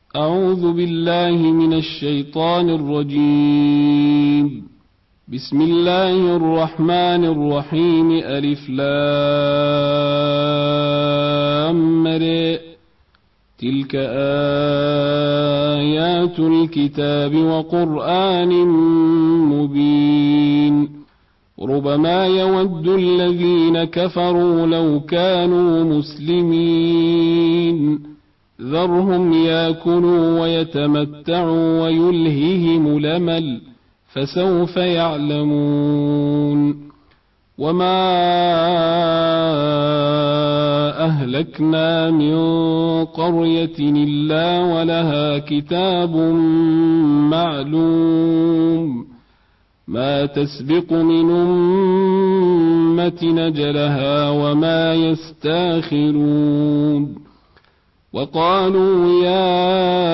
أعوذ بالله من الشيطان الرجيم. بسم الله الرحمن الرحيم. ألف لام ر. تلك آيات الكتاب وقرآن مبين. ربما يود الذين كفروا لو كانوا مسلمين. ذرهم يأكلوا ويتمتعوا ويلههم الأمل فسوف يعلمون. وما أهلكنا من قرية إلا ولها كتاب معلوم ما تسبق من أمة أجلها وما يستاخرون. وقالوا يا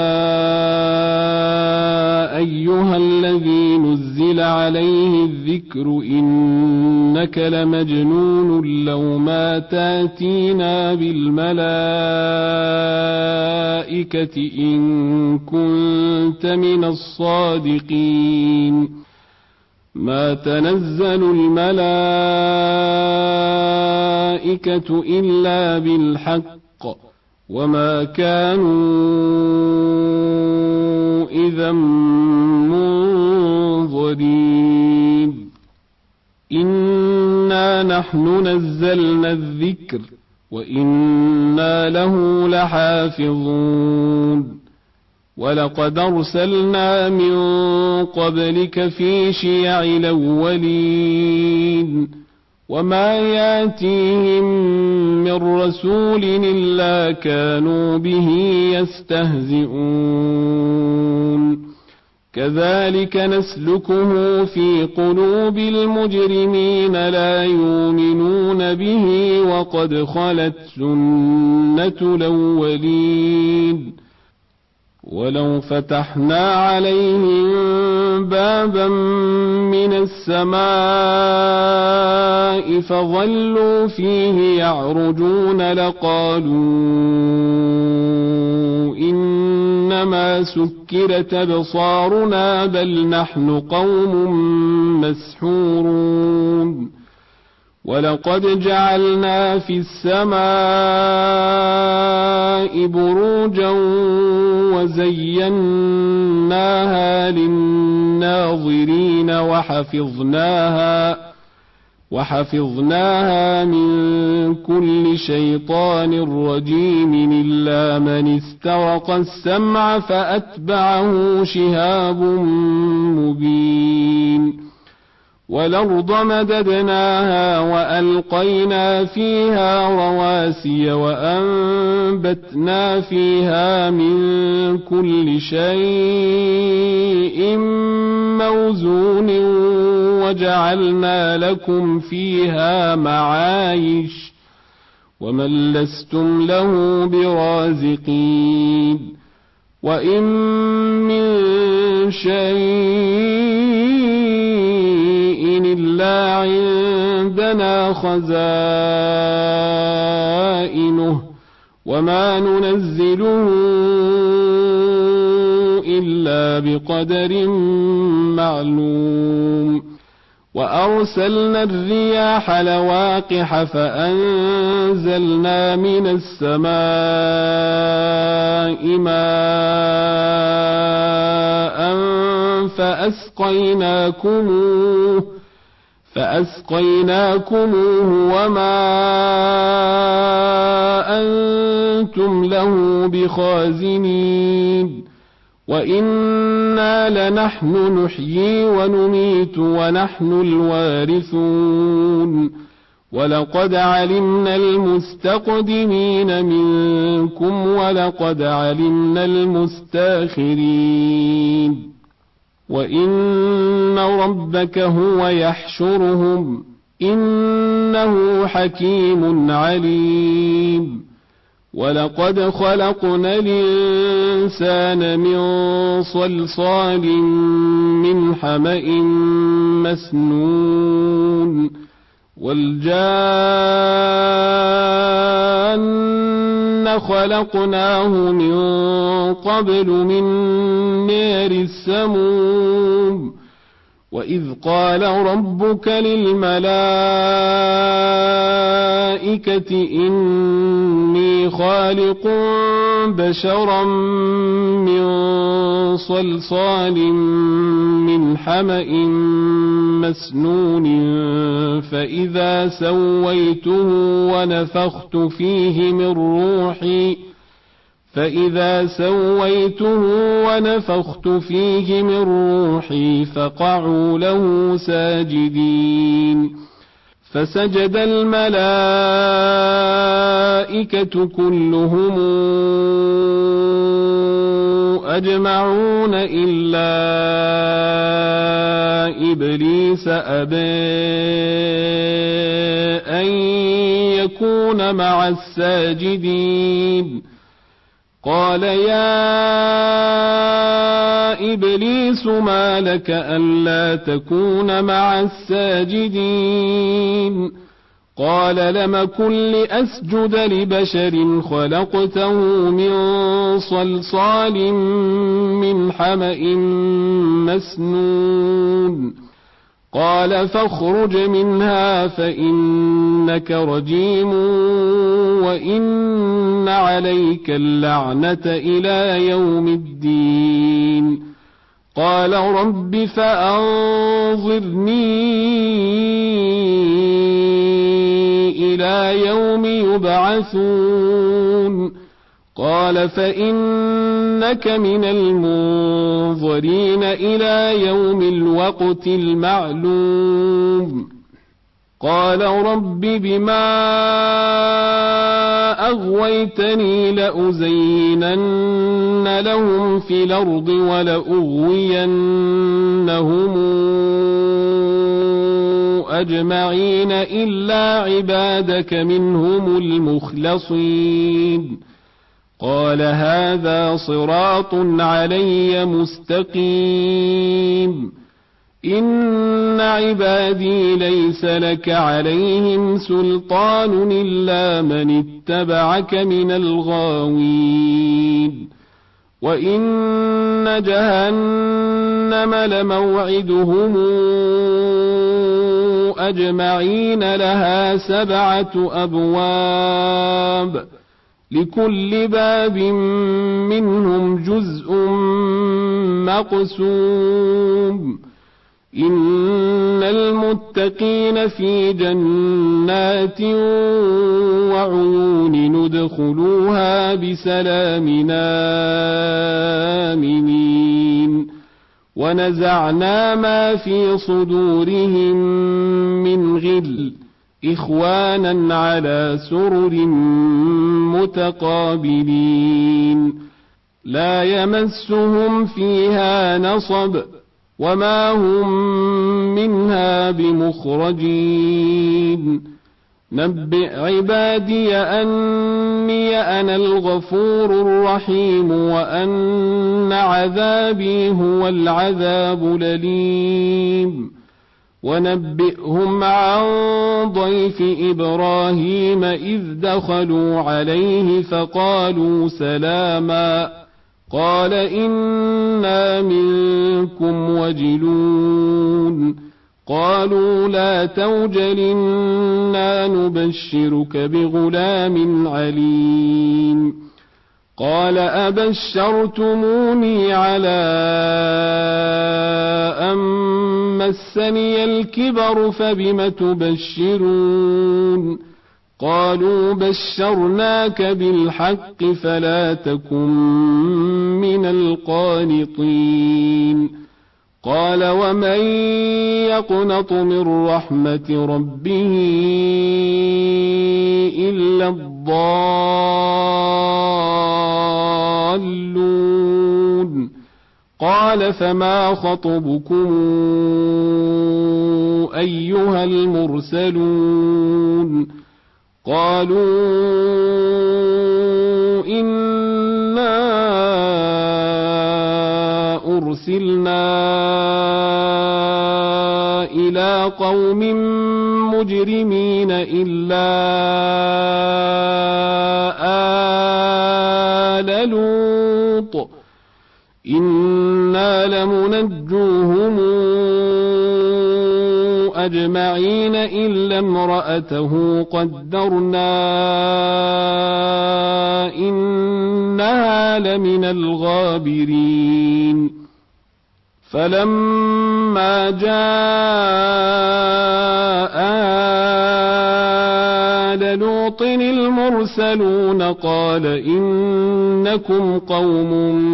أيها الذي نزل عليه الذكر إنك لمجنون لو ما تاتينا بالملائكة إن كنت من الصادقين. ما تنزل الملائكة إلا بالحق وما كانوا إذا منظرين. إنا نحن نزلنا الذكر وإنا له لحافظون. ولقد أرسلنا من قبلك في شيع الأولين وما ياتيهم من رسول إلا كانوا به يستهزئون. كذلك نسلكه في قلوب المجرمين لا يؤمنون به وقد خلت سنة الأولين. ولو فتحنا عليهم بابا من السماء فظلوا فيه يعرجون لقالوا إنما سكرت أبصارنا بل نحن قوم مسحورون. ولقد جعلنا في السماء بروجا وزيناها للناظرين وحفظناها من كل شيطان رجيم إلا من استرق السمع فأتبعه شهاب مبين. والأرض مددناها وألقينا فيها رواسي وأنبتنا فيها من كل شيء موزون وجعلنا لكم فيها معايش ومن لستم له برازقين. وإن من شيء إلا عندنا خزائنه وما ننزله إلا بقدر معلوم. وأرسلنا الرياح لواقح فأنزلنا من السماء ماء فأسقيناكموه وما أنتم له بخازنين. وإنا لنحن نحيي ونميت ونحن الوارثون. ولقد علمنا المستقدمين منكم ولقد علمنا المستاخرين. وإن ربك هو يحشرهم إنه حكيم عليم. ولقد خلقنا الإنسان من صلصال من حمأ مسنون والجان خلقناه من قبل من نار السموم وإذ قال ربك للملائكة إني خالق بشرا من صلصال من حمأ مسنون فإذا سويته ونفخت فيه من روحي فقعوا له ساجدين فسجد الملائكة كلهم أجمعون إلا إبليس أبى أن يكون مع الساجدين قال يا إبليس ما لك ألا تكون مع الساجدين قال لم كن لأسجد لبشر خلقته من صلصال من حمأ مسنون قال فاخرج منها فإنك رجيم وإن عليك اللعنة إلى يوم الدين قال رب فأنظرني إلى يوم يبعثون قال فإنك من المنظرين إلى يوم الوقت المعلوم قال رب بما أغويتني لأزينن لهم في الأرض ولأغوينهم أجمعين إلا عبادك منهم المخلصين قال هذا صراط علي مستقيم إن عبادي ليس لك عليهم سلطان إلا من اتبعك من الغاوين وإن جهنم لموعدهم أجمعين لها 7 أبواب لكل باب منهم جزء مقسوم إن المتقين في جنات وعيون ندخلوها بسلام آمنين ونزعنا ما في صدورهم من غل إخوانا على سرر متقابلين لا يمسهم فيها نصب وما هم منها بمخرجين نبئ عبادي أني أنا الغفور الرحيم وأن عذابي هو العذاب الأليم ونبئهم عن ضيف إبراهيم إذ دخلوا عليه فقالوا سلاما قال إنا منكم وجلون قالوا لا توجل إنا نبشرك بغلام عليم قال أبشرتموني على أن مسني الكبر فبم تبشرون قالوا بشرناك بالحق فلا تكن من القانطين قال ومن يقنط من رحمة ربه إلا الضالون قال فما خطبكم أيها المرسلون قالوا إنا أرسلنا إلى قوم المجرمين إلا آل لوط إنا لمنجوهم أجمعين إلا امرأته قدرنا إنها لمن الغابرين فلما جاء آل لوط المرسلون قال إنكم قوم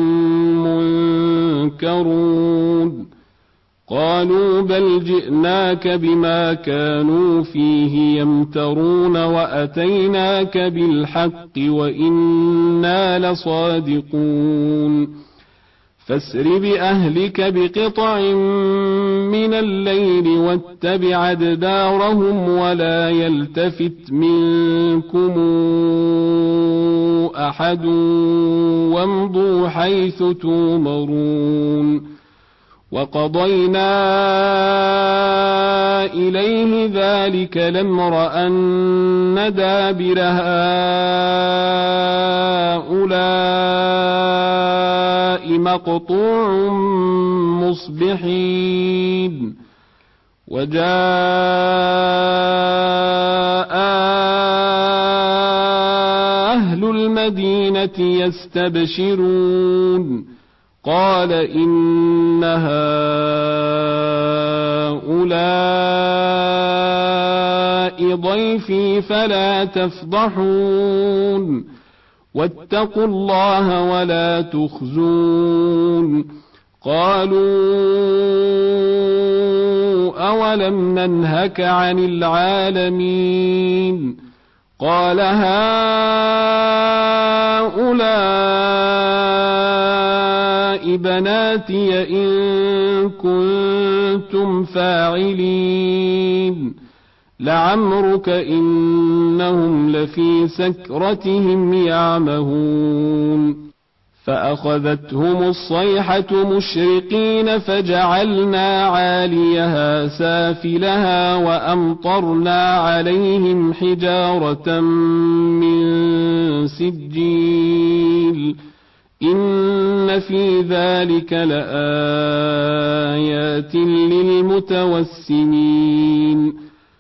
منكرون قالوا بل جئناك بما كانوا فيه يمترون وأتيناك بالحق وإنا لصادقون فاسر بأهلك بقطع من الليل واتبع أدبارهم ولا يلتفت منكم أحد وامضوا حيث تومرون وقضينا إليه ذلك الأمر أن دابر هؤلاء مقطوع مصبحين وجاء أهل المدينة يستبشرون قال إن هؤلاء ضيفي فلا تفضحون واتقوا الله ولا تخزون قالوا أولم ننهك عن العالمين قال هؤلاء بناتي إن كنتم فاعلين لعمرك إنهم لفي سكرتهم يعمهون فأخذتهم الصيحة مشرقين فجعلنا عاليها سافلها وأمطرنا عليهم حجارة من سجيل إن في ذلك لآيات للمتوسمين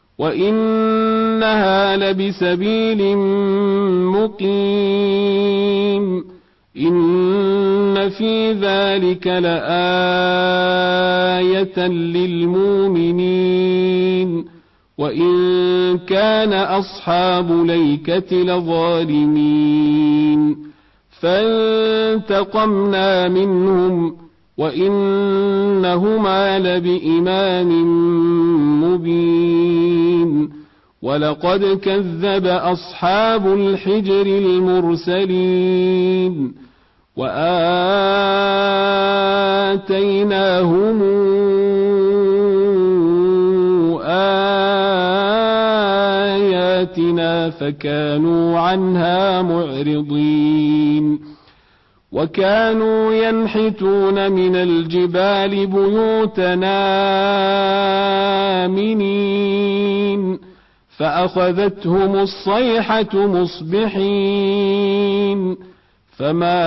وإنها لبسبيل مقيم إن في ذلك لآية للمؤمنين وإن كان أصحاب ليكة لظالمين فانتقمنا منهم وإنهما لبإمام مبين ولقد كذب أصحاب الحجر المرسلين وآتيناهم آياتنا فكانوا عنها معرضين وكانوا ينحتون من الجبال بيوتنا آمنين فأخذتهم الصيحة مصبحين فما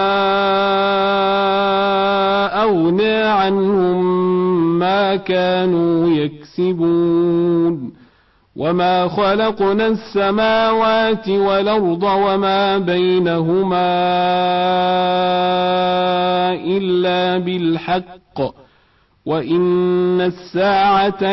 أغنى عنهم ما كانوا يكسبون وما خلقنا السماوات والأرض وما بينهما إلا بالحق وإن الساعة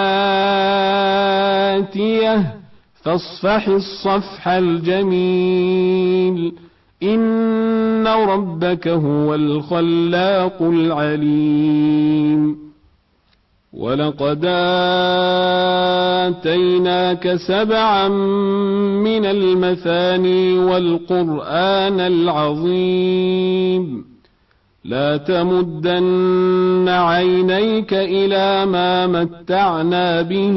لآتية فاصفح الصفح الجميل إن ربك هو الخلاق العليم ولقد آتيناك 7 من المثاني والقرآن العظيم لا تمدن عينيك إلى ما متعنا به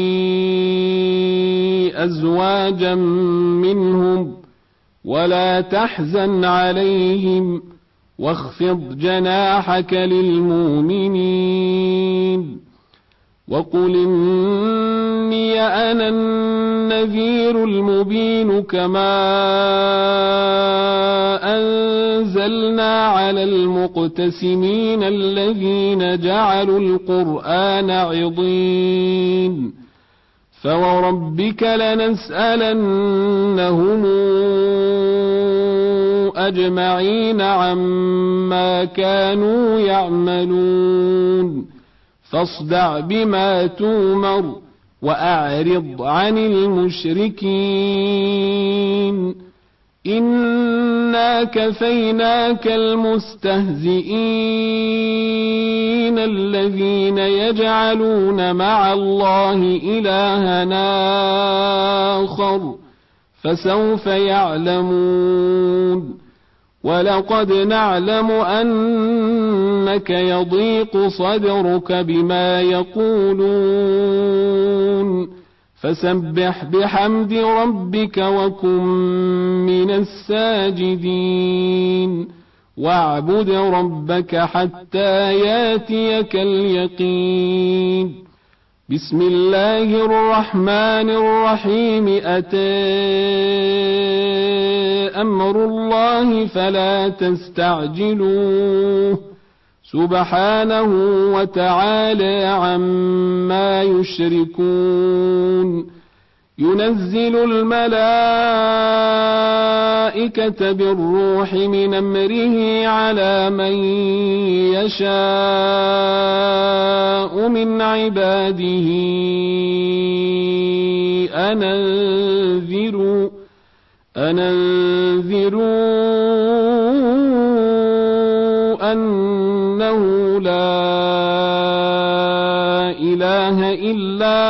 أزواجا منهم ولا تحزن عليهم واخفض جناحك للمؤمنين وقل إني أنا النذير المبين كما أنزلنا على المقتسمين الذين جعلوا القرآن عضين فوربك لنسألنهم أجمعين عما كانوا يعملون فاصدع بما تؤمر وأعرض عن المشركين إنا كفيناك المستهزئين الذين يجعلون مع الله إلهنا آخر فسوف يعلمون ولقد نعلم أنك يضيق صدرك بما يقولون فسبح بحمد ربك وكن من الساجدين واعبد ربك حتى ياتيك اليقين بسم الله الرحمن الرحيم أتى أمر الله فلا تستعجلوه سبحانه وتعالى عما يشركون ينزل الملائكة بالروح من أمره على من يشاء من عباده أن أنذروا أنه لا إله إلا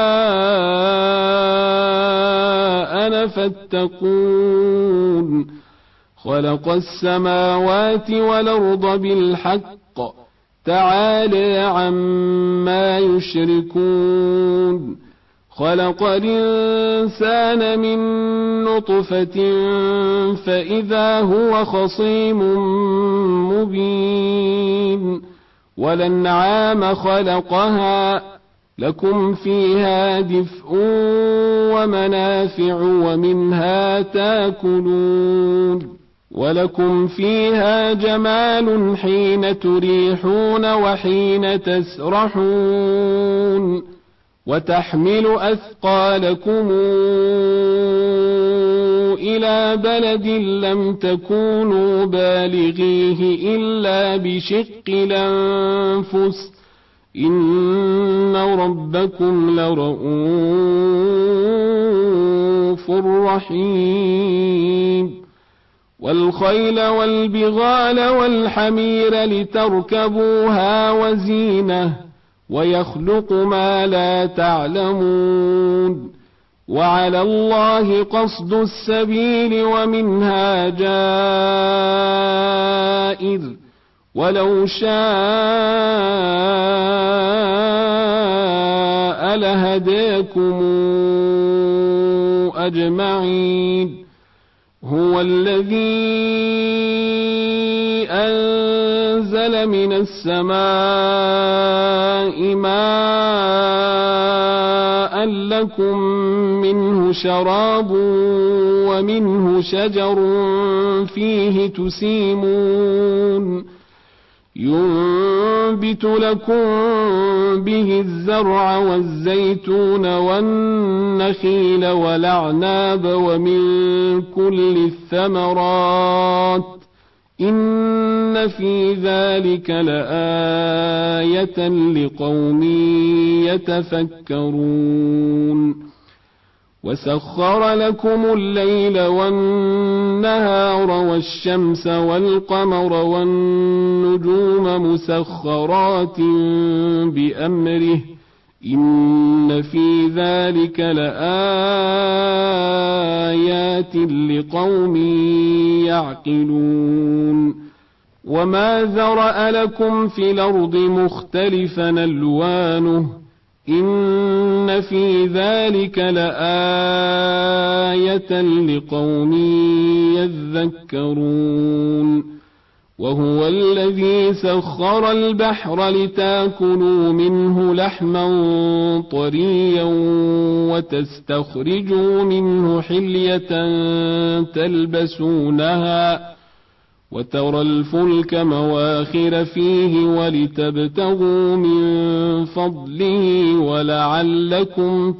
أنا فاتقون خلق السماوات والأرض بالحق تعالى عما يشركون خلق الإنسان من نطفة فإذا هو خصيم مبين والأنعام خلقها لكم فيها دفء ومنافع ومنها تاكلون ولكم فيها جمال حين تريحون وحين تسرحون وتحمل أثقالكم إلى بلد لم تكونوا بالغيه إلا بشق الأنفس إن ربكم لرؤوف رحيم والخيل والبغال والحمير لتركبوها وزينة ويخلق ما لا تعلمون وعلى الله قصد السبيل ومنها جائر ولو شاء لهداكم أجمعين هو الذي أنزل من السماء ماء لكم منه شراب ومنه شجر فيه تسيمون ينبت لكم به الزرع والزيتون والنخيل والأعناب ومن كل الثمرات إن في ذلك لآية لقوم يتفكرون وسخر لكم الليل والنهار والشمس والقمر والنجوم مسخرات بأمره إن في ذلك لآيات لقوم يعقلون وما ذرأ لكم في الأرض مختلفا ألوانه إن في ذلك لآية لقوم يذكرون وهو الذي سخر البحر لتاكلوا منه لحما طريا وتستخرجوا منه حلية تلبسونها وترى الفلك مواخر فيه ولتبتغوا من فضله ولعلكم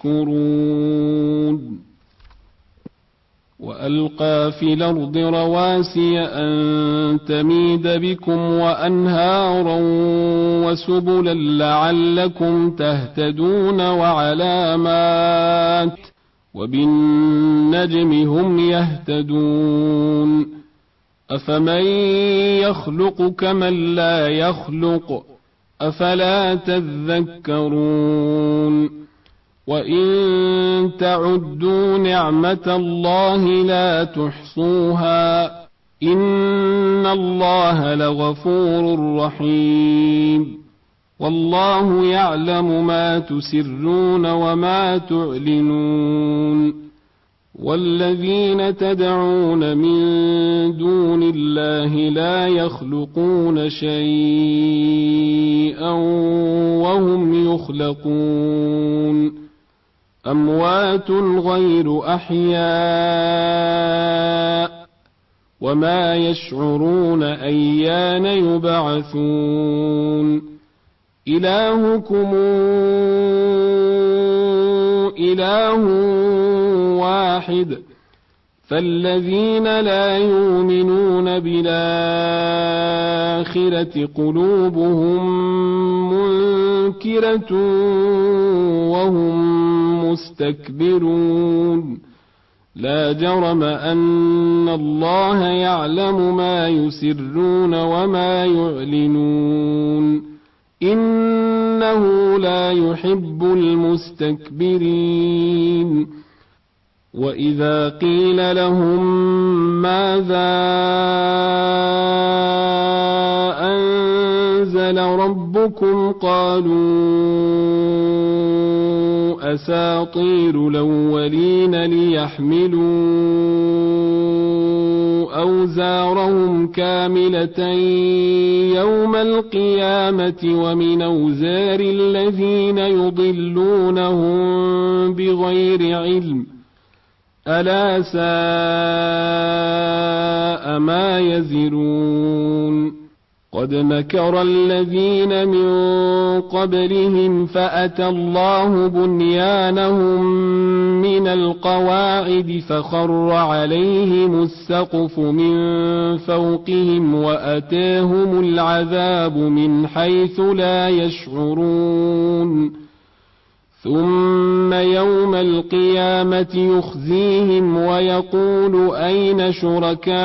تشكرون وألقى في الأرض رواسي أن تميد بكم وأنهارا وسبلا لعلكم تهتدون وعلامات وبالنجم هم يهتدون أفمن يخلق كمن لا يخلق أفلا تذكرون وإن تعدوا نعمة الله لا تحصوها إن الله لغفور رحيم والله يعلم ما تسرون وما تعلنون والذين تدعون من دون الله لا يخلقون شيئا وهم يخلقون أموات غير أحياء وما يشعرون أيان يبعثون إلهكم إله واحد فالذين لا يؤمنون بالآخرة قلوبهم منكرة وهم مستكبرون لا جرم أن الله يعلم ما يسرون وما يعلنون إنه لا يحب المستكبرين وإذا قيل لهم ماذا أنزل ربكم قالوا أساطير الأولين ليحملوا أوزارهم كاملة يوم القيامة ومن أوزار الذين يضلونهم بغير علم ألا ساء ما يزرون قد مكر الذين من قبلهم فأتى الله بنيانهم من القواعد فخر عليهم السقف من فوقهم وأتاهم العذاب من حيث لا يشعرون ثم يوم القيامة يخزيهم ويقول أين شركائي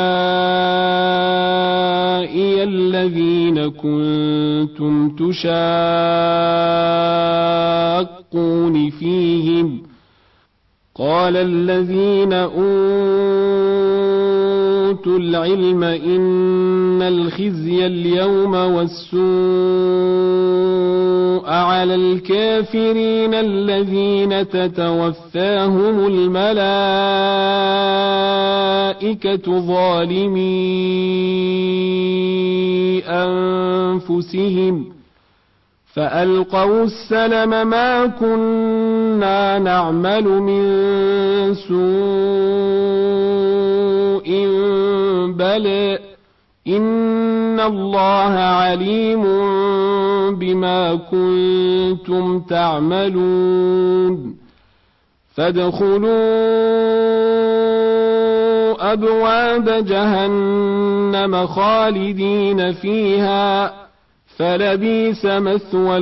الذين كنتم تشاقون فيهم قال الذين أوتوا العلم إن الخزي اليوم والسوء على الكافرين الذين تتوفاهم الملائكة ظالمي أنفسهم فألقوا السلم ما كنا نعمل من سوء بلى إن الله عليم بما كنتم تعملون فادخلوا أبواب جهنم خالدين فيها فلبئس مثوى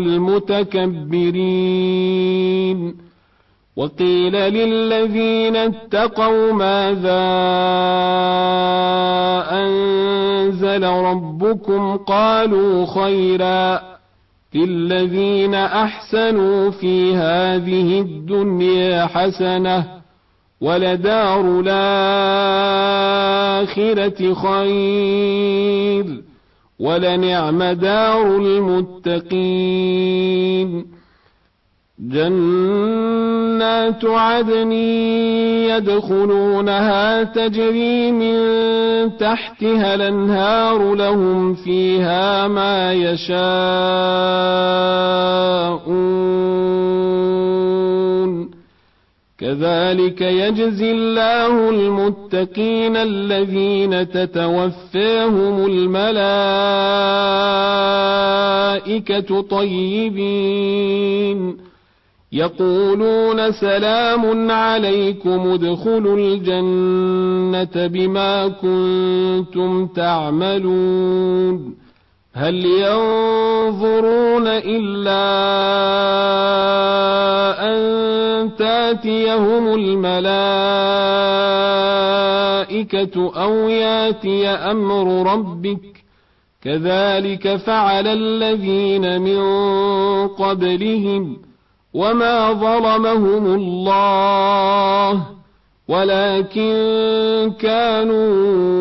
المتكبرين وقيل للذين اتقوا ماذا أنزل ربكم قالوا خيرا للذين أحسنوا في هذه الدنيا حسنة ولدار الآخرة خير ولنعم دار المتقين جنات عدن يدخلونها تجري من تحتها الأنهار لهم فيها ما يشاءون كذلك يجزي الله المتقين الذين تتوفاهم الملائكة طيبين يقولون سلام عليكم ادخلوا الجنة بما كنتم تعملون هل ينظرون إلا أن تاتيهم الملائكة أو ياتي أمر ربك كذلك فعل الذين من قبلهم وما ظلمهم الله ولكن كانوا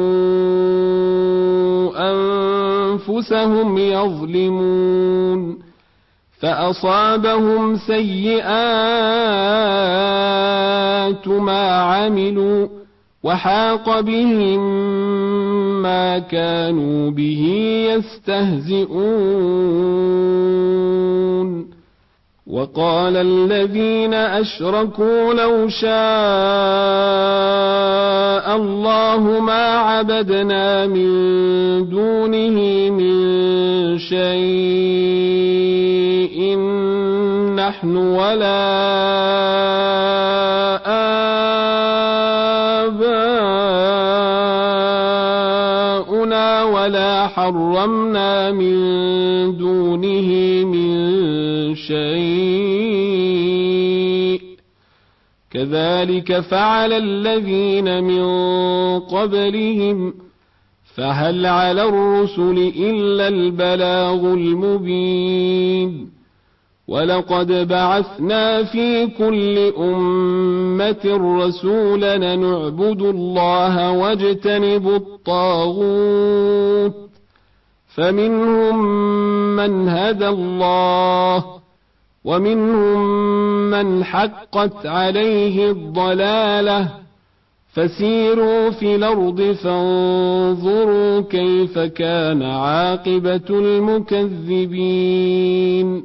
أنفسهم يظلمون فأصابهم سيئات ما عملوا وحاق بهم ما كانوا به يستهزئون وقال الذين أشركوا لو شاء الله ما عبدنا من دونه من شيء نحن ولا آباؤنا ولا حرمنا من دونه من شيء كذلك فعل الذين من قبلهم فهل على الرسل إلا البلاغ المبين ولقد بعثنا في كل أمة رسولا نعبد الله واجتنب الطاغوت فمنهم من هدى الله ومنهم من حقت عليه الضلالة فسيروا في الأرض فانظروا كيف كان عاقبة المكذبين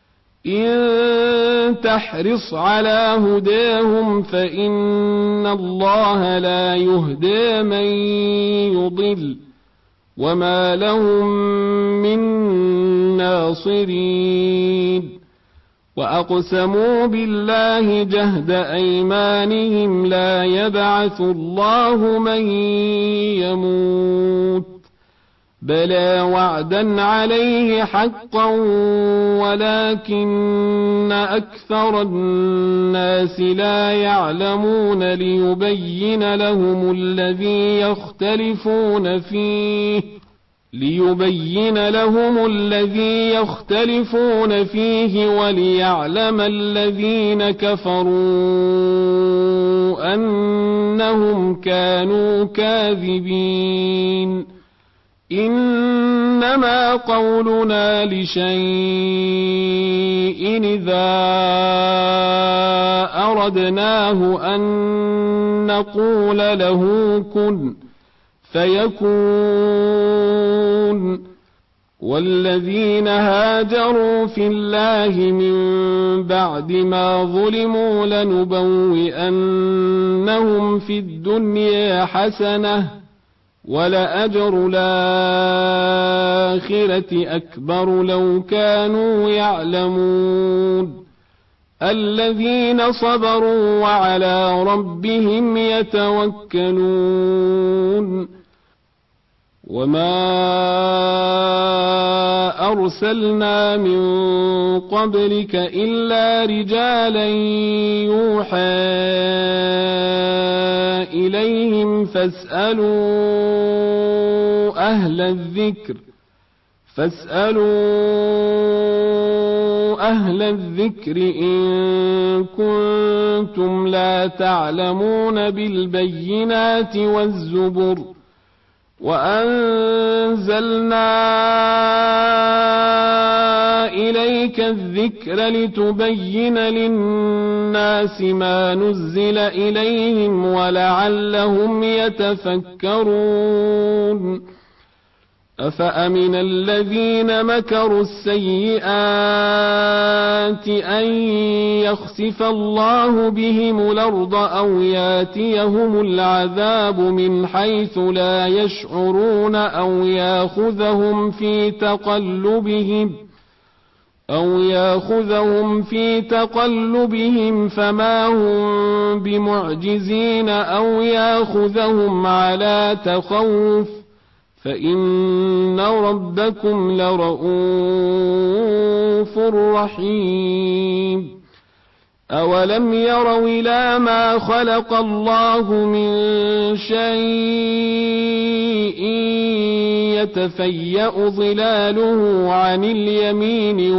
إن تحرص على هداهم فإن الله لا يهدي من يضل وما لهم من ناصرين وأقسموا بالله جهد أيمانهم لا يبعث الله من يموت بلى وعدا عليه حقا ولكن أكثر الناس لا يعلمون ليبين لهم الذي يختلفون فيه وليعلم الذين كفروا أنهم كانوا كاذبين إنما قولنا لشيء إذا أردناه أن نقول له كن فيكون والذين هاجروا في الله من بعد ما ظلموا لنبوئنهم في الدنيا حسنة ولأجر الآخرة أكبر لو كانوا يعلمون الذين صبروا وعلى ربهم يتوكلون وما أرسلنا من قبلك إلا رجالا يوحى إليهم فاسألوا أهل الذكر إن كنتم لا تعلمون بالبينات والزبر وأنزلنا إليك الذكر لتبين للناس ما نزل إليهم ولعلهم يتفكرون أفأمن الذين مكروا السيئات أن يخسف الله بهم الأرض أو ياتيهم العذاب من حيث لا يشعرون أو ياخذهم في تقلبهم فما هم بمعجزين أو ياخذهم على تخوف فإن ربكم لرؤوف رحيم أولم يروا إلى ما خلق الله من شيء يتفيأ ظلاله عن اليمين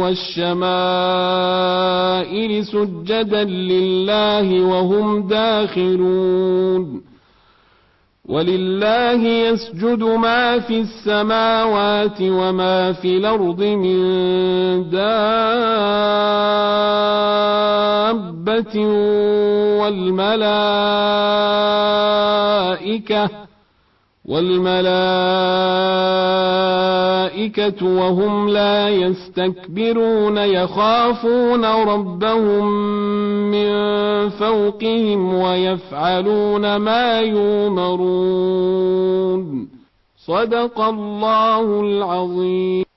والشمائل سجدا لله وهم داخرون ولله يسجد ما في السماوات وما في الأرض من دابة والملائكة وهم لا يستكبرون يخافون ربهم من فوقهم ويفعلون ما يؤمرون صدق الله العظيم.